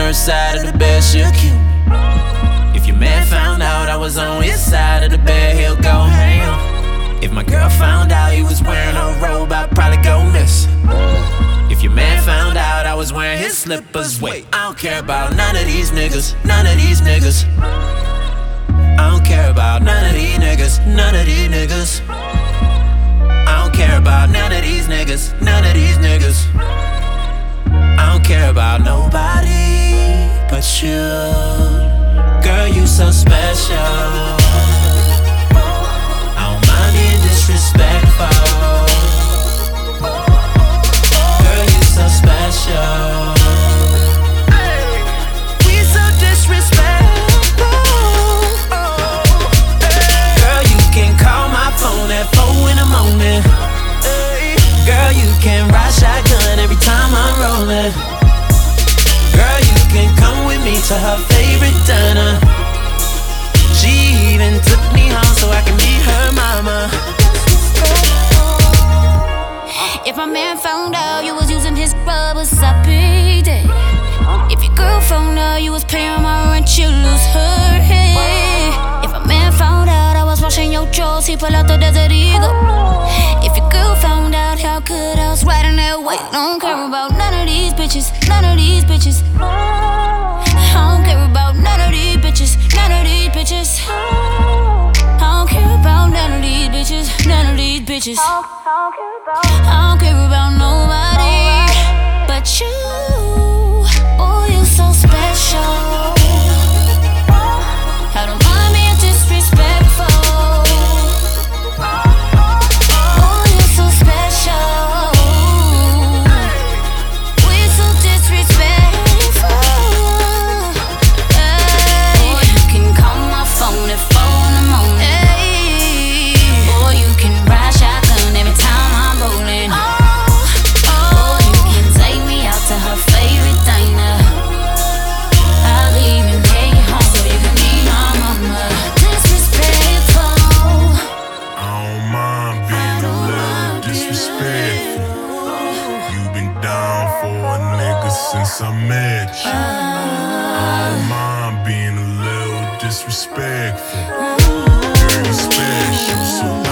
her side of the bed, she'll kill me. If your man found out I was on his side of the bed, he'll go ham. If my girl found out he was wearing a robe, I'd probably go missing. If your man found out I was wearing his slippers, wait, I don't care about none of these niggas, none of these niggas. I don't care about none of these niggas, none of these niggas. I don't care about none of these niggas, none of these niggas. I don't care about nobody but you. Girl, you so special. I don't mind being disrespectful. Girl, you so special. We so disrespectful. Girl, you can call my phone at 4 in the morning. Girl, you can ride shotgun every time I'm rolling. Girl, you can come with me to her favorite diner. She even took me home so I can meet her mama. If my man found out you was using his rubbers, I beat it. If your girl found out you was paying my rent, you lose her head. If a man found out I was washing your drawers, he pull out the Desert Eagle. If your girl found out how good I was riding that weight, I don't care about none of these bitches, none of these bitches. I don't care about none of these bitches, none of these bitches. I don't care about none of these bitches, none of these bitches. I don't care about nobody but you. Oh, you so special. I don't mind being disrespectful. Oh, you're so special. We're so disrespectful. Hey. Or you can call my phone at 4 in the morning. Hey. Or you can ride shotgun every time I'm rolling. Or you can take me out to her favorite diner. I'll even pay you home so you can meet my mama. Disrespectful. I don't mind being a little disrespectful. You been down for a nigga since I met you. I don't mind being a little disrespectful. Girl, you special, so